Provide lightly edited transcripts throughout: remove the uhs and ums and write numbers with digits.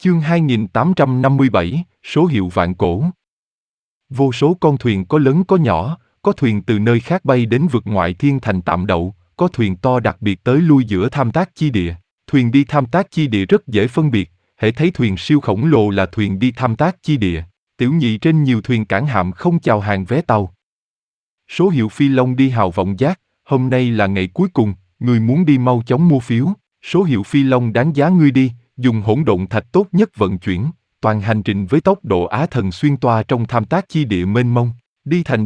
Chương 2857, số hiệu vạn cổ. Vô số con thuyền có lớn có nhỏ, có thuyền từ nơi khác bay đến vực ngoại thiên thành tạm đậu, có thuyền to đặc biệt tới lui giữa tham tác chi địa. Thuyền đi tham tác chi địa rất dễ phân biệt, hễ thấy thuyền siêu khổng lồ là thuyền đi tham tác chi địa. Tiểu nhị trên nhiều thuyền cảng hạm không chào hàng vé tàu. Số hiệu Phi Long đi hào vọng giác, hôm nay là ngày cuối cùng, người muốn đi mau chóng mua phiếu. Số hiệu Phi Long đáng giá ngươi đi, dùng hỗn độn thạch tốt nhất vận chuyển, toàn hành trình với tốc độ Á thần xuyên toa trong tham tác chi địa mênh mông. Đi thành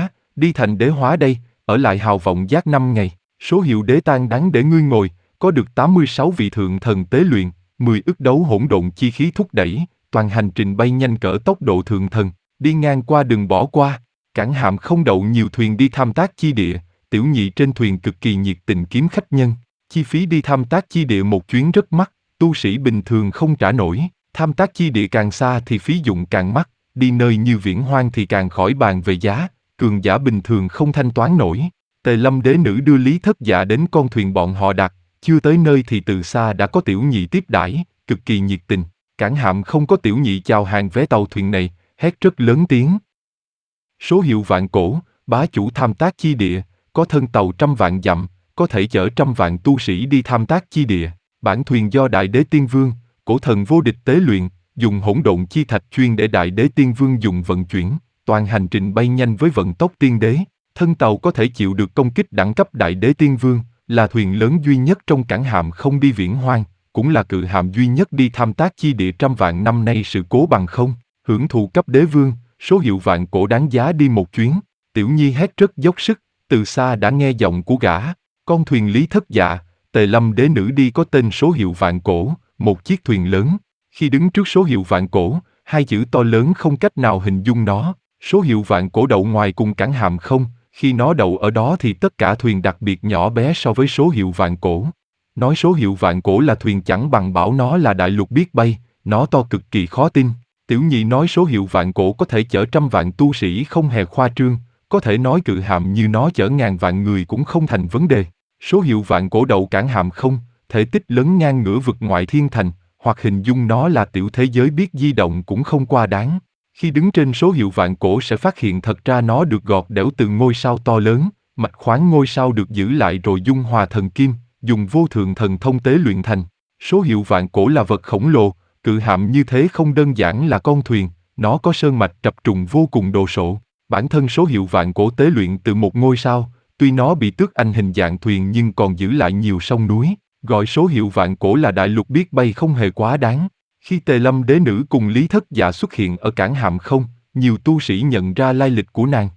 đế hóa đây, ở lại hào vọng giác 5 ngày. Số hiệu đế tang đáng để ngươi ngồi, có được 86 vị thượng thần tế luyện, 10 ức đấu hỗn độn chi khí thúc đẩy, toàn hành trình bay nhanh cỡ tốc độ thượng thần, đi ngang qua đừng bỏ qua. Cảng hạm không đậu nhiều thuyền đi tham tác chi địa, tiểu nhị trên thuyền cực kỳ nhiệt tình kiếm khách nhân. Chi phí đi tham tác chi địa một chuyến rất mắc, tu sĩ bình thường không trả nổi. Tham tác chi địa càng xa thì phí dụng càng mắc, đi nơi như Viễn Hoang thì càng khỏi bàn về giá, cường giả bình thường không thanh toán nổi. Tề Lâm đế nữ đưa Lý Thất Dạ đến con thuyền bọn họ đặt, chưa tới nơi thì từ xa đã có tiểu nhị tiếp đãi, cực kỳ nhiệt tình. Cảng hạm không có tiểu nhị chào hàng vé tàu thuyền này, hét rất lớn tiếng. Số hiệu vạn cổ, bá chủ tham tác chi địa, có thân tàu 100 vạn dặm, có thể chở 100 vạn tu sĩ đi tham tác chi địa. Bản thuyền do Đại Đế Tiên Vương, cổ thần vô địch tế luyện, dùng hỗn độn chi thạch chuyên để Đại Đế Tiên Vương dùng vận chuyển, toàn hành trình bay nhanh với vận tốc tiên đế. Thân tàu có thể chịu được công kích đẳng cấp Đại Đế Tiên Vương, là thuyền lớn duy nhất trong cảng hạm không đi Viễn Hoang, cũng là cự hạm duy nhất đi tham tác chi địa 100 vạn năm nay sự cố bằng không. Hưởng thụ cấp đế vương, số hiệu vạn cổ đáng giá đi một chuyến. Tiểu nhi hét rất dốc sức, từ xa đã nghe giọng của gã. Con thuyền Lý Thất Dạ, Tề Lâm đế nữ đi có tên số hiệu vạn cổ, một chiếc thuyền lớn. Khi đứng trước số hiệu vạn cổ, hai chữ to lớn không cách nào hình dung nó. Số hiệu vạn cổ đậu ngoài cùng cảng hạm không, khi nó đậu ở đó thì tất cả thuyền đặc biệt nhỏ bé so với số hiệu vạn cổ. Nói số hiệu vạn cổ là thuyền chẳng bằng bảo nó là đại lục biết bay, nó to cực kỳ khó tin. Tiểu nhị nói số hiệu vạn cổ có thể chở 100 vạn tu sĩ không hề khoa trương, có thể nói cự hạm như nó chở ngàn vạn người cũng không thành vấn đề. Số hiệu vạn cổ đậu cảng hạm không, thể tích lớn ngang ngửa vực ngoại thiên thành, hoặc hình dung nó là tiểu thế giới biết di động cũng không quá đáng. Khi đứng trên số hiệu vạn cổ sẽ phát hiện thật ra nó được gọt đẽo từ ngôi sao to lớn, mạch khoáng ngôi sao được giữ lại rồi dung hòa thần kim, dùng vô thượng thần thông tế luyện thành. Số hiệu vạn cổ là vật khổng lồ, cự hạm như thế không đơn giản là con thuyền, nó có sơn mạch trập trùng vô cùng đồ sộ. Bản thân số hiệu vạn cổ tế luyện từ một ngôi sao, tuy nó bị tước anh hình dạng thuyền nhưng còn giữ lại nhiều sông núi, gọi số hiệu vạn cổ là đại lục biết bay không hề quá đáng. Khi Tề Lâm đế nữ cùng Lý Thất Dạ xuất hiện ở cảng hạm không, nhiều tu sĩ nhận ra lai lịch của nàng.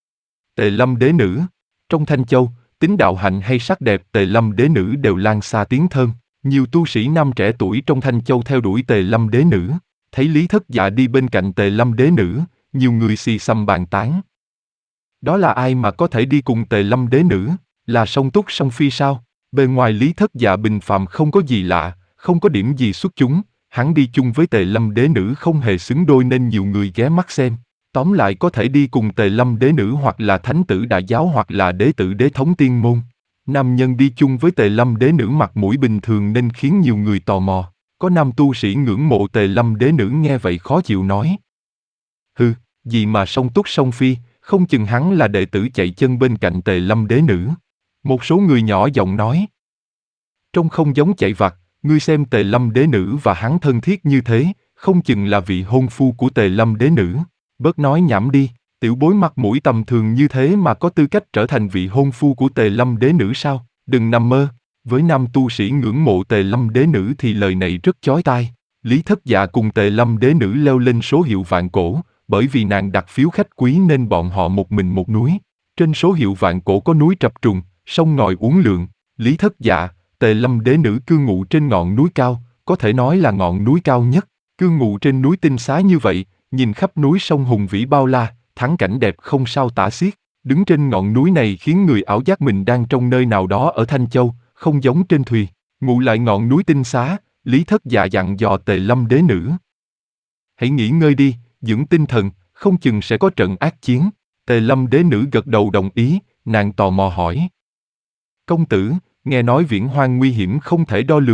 Tề Lâm đế nữ, trong Thanh Châu, tính đạo hạnh hay sắc đẹp Tề Lâm đế nữ đều lan xa tiếng thơm. Nhiều tu sĩ nam trẻ tuổi trong Thanh Châu theo đuổi Tề Lâm đế nữ, thấy Lý Thất Dạ đi bên cạnh Tề Lâm đế nữ, nhiều người xì xầm bàn tán. Đó là ai mà có thể đi cùng Tề Lâm đế nữ, là song túc song phi sao? Bề ngoài Lý Thất Dạ bình phàm không có gì lạ, không có điểm gì xuất chúng, hắn đi chung với Tề Lâm đế nữ không hề xứng đôi nên nhiều người ghé mắt xem. Tóm lại có thể đi cùng Tề Lâm đế nữ hoặc là thánh tử đại giáo hoặc là đế tử đế thống tiên môn. Nam nhân đi chung với Tề Lâm đế nữ mặt mũi bình thường nên khiến nhiều người tò mò. Có nam tu sĩ ngưỡng mộ Tề Lâm đế nữ nghe vậy khó chịu nói. Hừ, gì mà song túc song phi, không chừng hắn là đệ tử chạy chân bên cạnh Tề Lâm đế nữ. Một số người nhỏ giọng nói. Trông không giống chạy vặt, ngươi xem Tề Lâm đế nữ và hắn thân thiết như thế, không chừng là vị hôn phu của Tề Lâm đế nữ. Bớt nói nhảm đi, tiểu bối mặt mũi tầm thường như thế mà có tư cách trở thành vị hôn phu của Tề Lâm đế nữ sao? Đừng nằm mơ. Với nam tu sĩ ngưỡng mộ Tề Lâm đế nữ thì lời này rất chói tai. Lý Thất Dạ cùng Tề Lâm đế nữ leo lên số hiệu vạn cổ, bởi vì nàng đặt phiếu khách quý nên bọn họ một mình một núi. Trên số hiệu vạn cổ có núi trập trùng, sông ngòi uốn lượn. Lý Thất Dạ, Tề Lâm đế nữ cư ngụ trên ngọn núi cao, có thể nói là ngọn núi cao nhất. Cư ngụ trên núi tinh xá như vậy, nhìn khắp núi sông hùng vĩ bao la, thắng cảnh đẹp không sao tả xiết. Đứng trên ngọn núi này khiến người ảo giác mình đang trong nơi nào đó ở Thanh Châu, không giống trên thùy. Ngụ lại ngọn núi tinh xá, Lý Thất Dạ dặn dò Tề Lâm đế nữ. Hãy nghỉ ngơi đi, dưỡng tinh thần, không chừng sẽ có trận ác chiến. Tề Lâm đế nữ gật đầu đồng ý, nàng tò mò hỏi. Công tử, nghe nói Viễn Hoang nguy hiểm không thể đo lường,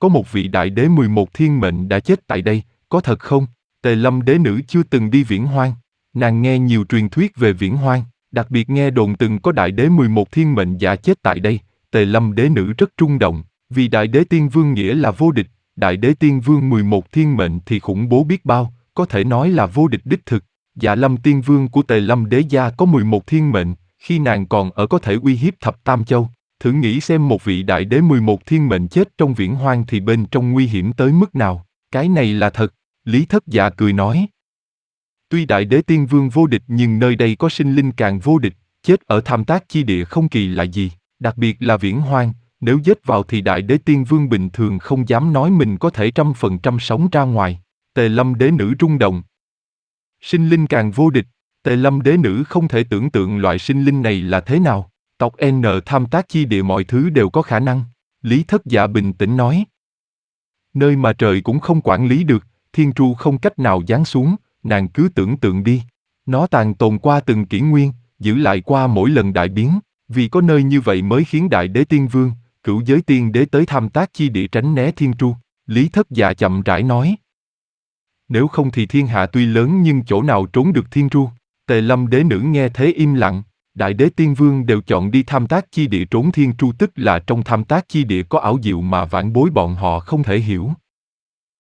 có một vị đại đế 11 thiên mệnh đã chết tại đây, có thật không? Tề Lâm đế nữ chưa từng đi Viễn Hoang. Nàng nghe nhiều truyền thuyết về Viễn Hoang, đặc biệt nghe đồn từng có đại đế 11 thiên mệnh giả chết tại đây. Tề Lâm đế nữ rất rung động, vì đại đế tiên vương nghĩa là vô địch, đại đế tiên vương 11 thiên mệnh thì khủng bố biết bao, có thể nói là vô địch đích thực. Dạ Lâm tiên vương của Tề Lâm đế gia có 11 thiên mệnh, khi nàng còn ở có thể uy hiếp thập tam châu. Thử nghĩ xem một vị đại đế 11 thiên mệnh chết trong Viễn Hoang thì bên trong nguy hiểm tới mức nào. Cái này là thật. Lý Thất Dạ cười nói. Tuy đại đế tiên vương vô địch nhưng nơi đây có sinh linh càng vô địch, chết ở Tham Tác chi địa không kỳ lạ gì, đặc biệt là Viễn Hoang, nếu giết vào thì đại đế tiên vương bình thường không dám nói mình có thể 100% sống ra ngoài. Tề Lâm đế nữ rung động. Sinh linh càng vô địch, Tề Lâm đế nữ không thể tưởng tượng loại sinh linh này là thế nào. Tộc N Tham Tác chi địa mọi thứ đều có khả năng. Lý Thất Dạ bình tĩnh nói. Nơi mà trời cũng không quản lý được, thiên tru không cách nào giáng xuống, nàng cứ tưởng tượng đi. Nó tàn tồn qua từng kỷ nguyên, giữ lại qua mỗi lần đại biến, vì có nơi như vậy mới khiến đại đế tiên vương, cửu giới tiên đế tới Tham Tác chi địa tránh né thiên tru. Lý Thất Dạ chậm rãi nói. Nếu không thì thiên hạ tuy lớn nhưng chỗ nào trốn được thiên tru. Tề Lâm đế nữ nghe thế im lặng. Đại đế tiên vương đều chọn đi Tham Tác chi địa trốn thiên tru, tức là trong Tham Tác chi địa có ảo diệu mà vãn bối bọn họ không thể hiểu.